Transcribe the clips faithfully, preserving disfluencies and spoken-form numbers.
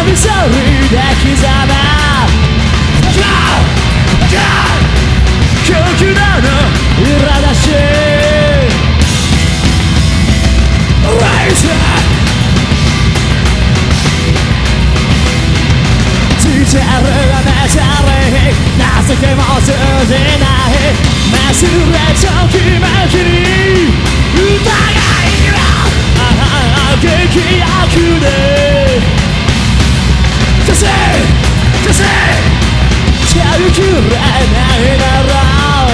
ミソリで刻ま極度の苛立ちRaise it ついてるあなたに情けも通じない忘れときめきに疑いはああ激悪で消せ消せ使い切れないなら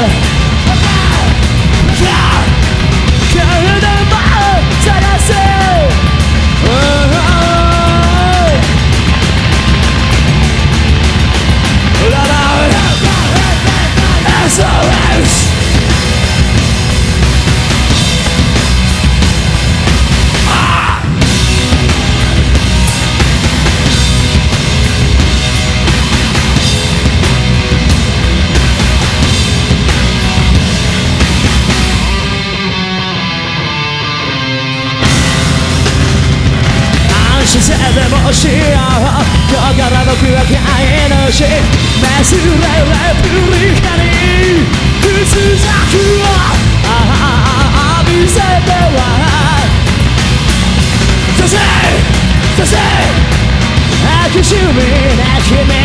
姿勢でもしよう心の僕は飼い主メスレレプリカに屈辱をああ見せては先生先生悪趣味な君